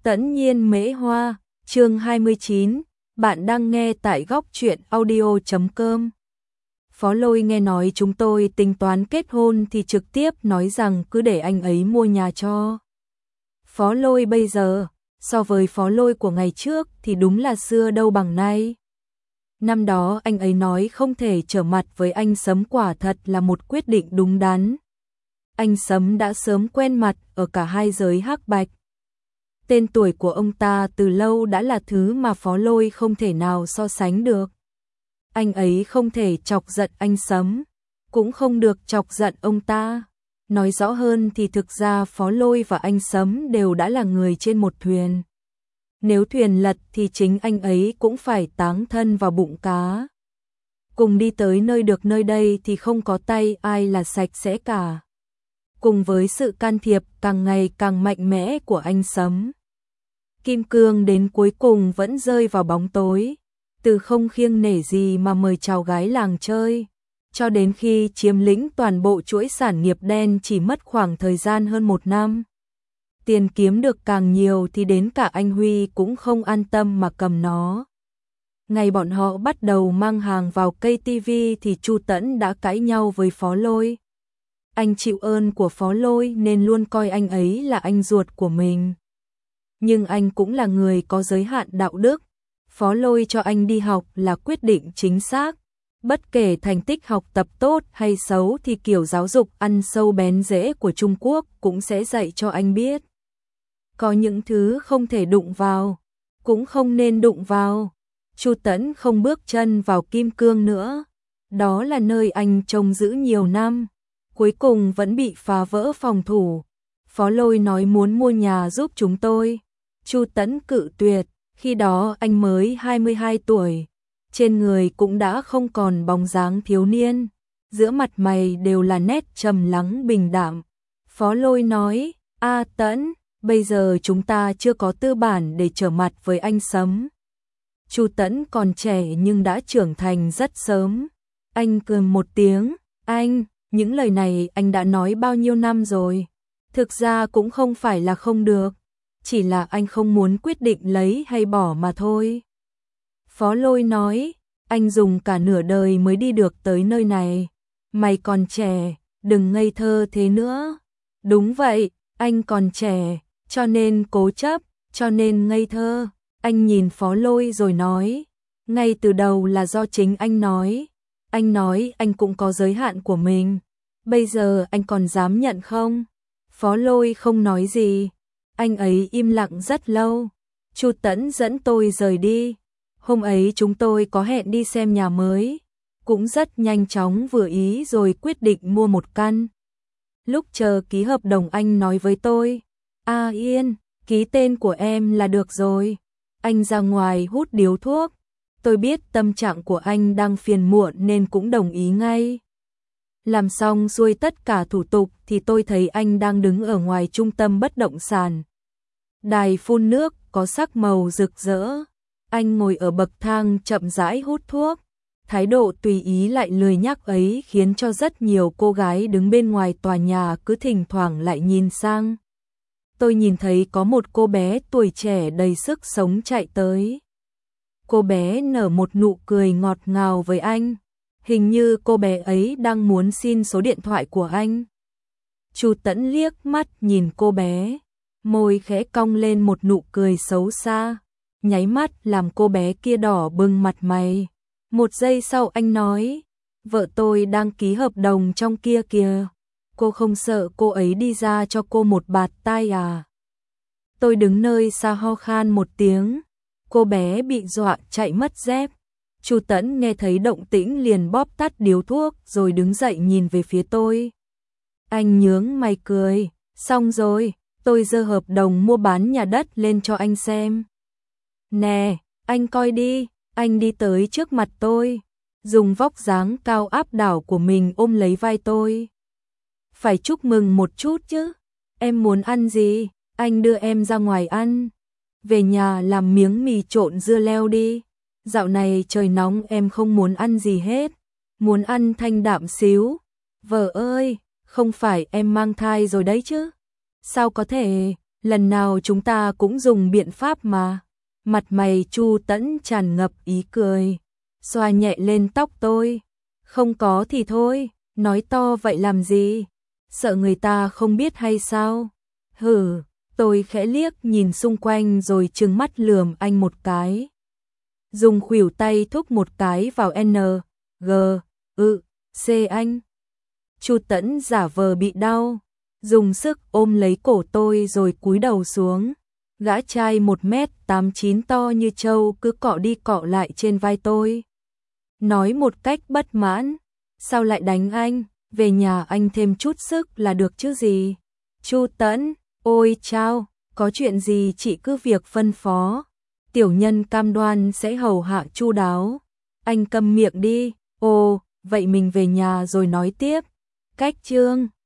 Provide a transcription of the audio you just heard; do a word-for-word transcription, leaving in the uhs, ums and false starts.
Tẫn nhiên mễ hoa, chương hai mươi chín, bạn đang nghe tại góc truyện audio chấm com. Phó Lôi nghe nói chúng tôi tính toán kết hôn thì trực tiếp nói rằng cứ để anh ấy mua nhà cho. Phó Lôi bây giờ, so với Phó Lôi của ngày trước thì đúng là xưa đâu bằng nay. Năm đó anh ấy nói không thể trở mặt với anh Sấm quả thật là một quyết định đúng đắn. Anh Sấm đã sớm quen mặt ở cả hai giới hắc bạch. Tên tuổi của ông ta từ lâu đã là thứ mà Phó Lôi không thể nào so sánh được. Anh ấy không thể chọc giận anh Sấm, cũng không được chọc giận ông ta. Nói rõ hơn thì thực ra Phó Lôi và anh Sấm đều đã là người trên một thuyền. Nếu thuyền lật thì chính anh ấy cũng phải táng thân vào bụng cá. Cùng đi tới nơi được nơi đây thì không có tay ai là sạch sẽ cả. Cùng với sự can thiệp càng ngày càng mạnh mẽ của anh Sấm, Kim Cương đến cuối cùng vẫn rơi vào bóng tối, từ không kiêng nể gì mà mời chào gái làng chơi, cho đến khi chiếm lĩnh toàn bộ chuỗi sản nghiệp đen chỉ mất khoảng thời gian hơn một năm. Tiền kiếm được càng nhiều thì đến cả anh Huy cũng không an tâm mà cầm nó. Ngày bọn họ bắt đầu mang hàng vào cây tivi thì Chu Tẫn đã cãi nhau với Phó Lôi. Anh chịu ơn của Phó Lôi nên luôn coi anh ấy là anh ruột của mình. Nhưng anh cũng là người có giới hạn đạo đức. Phó Lôi cho anh đi học là quyết định chính xác. Bất kể thành tích học tập tốt hay xấu thì kiểu giáo dục ăn sâu bén rễ của Trung Quốc cũng sẽ dạy cho anh biết. Có những thứ không thể đụng vào, cũng không nên đụng vào. Chu Tẫn không bước chân vào Kim Cương nữa. Đó là nơi anh trông giữ nhiều năm. Cuối cùng vẫn bị phá vỡ phòng thủ. Phó Lôi nói muốn mua nhà giúp chúng tôi. Chu Tẫn cự tuyệt, khi đó anh mới hai mươi hai tuổi, trên người cũng đã không còn bóng dáng thiếu niên, giữa mặt mày đều là nét trầm lắng bình đạm. Phó Lôi nói, a Tẫn, bây giờ chúng ta chưa có tư bản để trở mặt với anh Sấm. Chu Tẫn còn trẻ nhưng đã trưởng thành rất sớm. Anh cười một tiếng, anh, những lời này anh đã nói bao nhiêu năm rồi. Thực ra cũng không phải là không được, chỉ là anh không muốn quyết định lấy hay bỏ mà thôi. Phó Lôi nói, anh dùng cả nửa đời mới đi được tới nơi này. Mày còn trẻ, đừng ngây thơ thế nữa. Đúng vậy, anh còn trẻ, cho nên cố chấp, cho nên ngây thơ. Anh nhìn Phó Lôi rồi nói, ngay từ đầu là do chính anh nói. Anh nói anh cũng có giới hạn của mình. Bây giờ anh còn dám nhận không? Phó Lôi không nói gì. Anh ấy im lặng rất lâu. Chu Tẫn dẫn tôi rời đi. Hôm ấy chúng tôi có hẹn đi xem nhà mới. Cũng rất nhanh chóng vừa ý rồi quyết định mua một căn. Lúc chờ ký hợp đồng anh nói với tôi, A Yên, ký tên của em là được rồi. Anh ra ngoài hút điếu thuốc. Tôi biết tâm trạng của anh đang phiền muộn nên cũng đồng ý ngay. Làm xong xuôi tất cả thủ tục thì tôi thấy anh đang đứng ở ngoài trung tâm bất động sản. Đài phun nước có sắc màu rực rỡ. Anh ngồi ở bậc thang chậm rãi hút thuốc. Thái độ tùy ý lại lười nhác ấy khiến cho rất nhiều cô gái đứng bên ngoài tòa nhà cứ thỉnh thoảng lại nhìn sang. Tôi nhìn thấy có một cô bé tuổi trẻ đầy sức sống chạy tới. Cô bé nở một nụ cười ngọt ngào với anh. Hình như cô bé ấy đang muốn xin số điện thoại của anh. Chu Tẫn liếc mắt nhìn cô bé, môi khẽ cong lên một nụ cười xấu xa, nháy mắt làm cô bé kia đỏ bừng mặt mày. Một giây sau anh nói, vợ tôi đang ký hợp đồng trong kia kìa. Cô không sợ cô ấy đi ra cho cô một bạt tai à? Tôi đứng nơi xa ho khan một tiếng. Cô bé bị dọa chạy mất dép. Chu Tẫn nghe thấy động tĩnh liền bóp tắt điếu thuốc rồi đứng dậy nhìn về phía tôi. Anh nhướng mày cười, xong rồi, tôi giơ hợp đồng mua bán nhà đất lên cho anh xem. Nè, anh coi đi. Anh đi tới trước mặt tôi, dùng vóc dáng cao áp đảo của mình ôm lấy vai tôi. Phải chúc mừng một chút chứ. Em muốn ăn gì? Anh đưa em ra ngoài ăn. Về nhà làm miếng mì trộn dưa leo đi. Dạo này trời nóng em không muốn ăn gì hết. Muốn ăn thanh đạm xíu. Vợ ơi, không phải em mang thai rồi đấy chứ? Sao có thể? lần nào chúng ta cũng dùng biện pháp mà. Mặt mày Chu Tẫn tràn ngập ý cười, xoa nhẹ lên tóc tôi. Không có thì thôi, nói to vậy làm gì? Sợ người ta không biết hay sao? Hừ, tôi khẽ liếc nhìn xung quanh rồi trừng mắt lườm anh một cái. Dùng khuỷu tay thúc một cái vào N, G, ư, C anh. Chu Tẫn giả vờ bị đau, dùng sức ôm lấy cổ tôi rồi cúi đầu xuống. Gã trai một mét tám chín to như trâu cứ cọ đi cọ lại trên vai tôi. Nói một cách bất mãn, sao lại đánh anh, về nhà anh thêm chút sức là được chứ gì. Chu Tẫn, ôi chao, có chuyện gì chị cứ việc phân phó. Tiểu nhân cam đoan sẽ hầu hạ chu đáo. Anh câm miệng đi, ồ, vậy mình về nhà rồi nói tiếp. Cách chương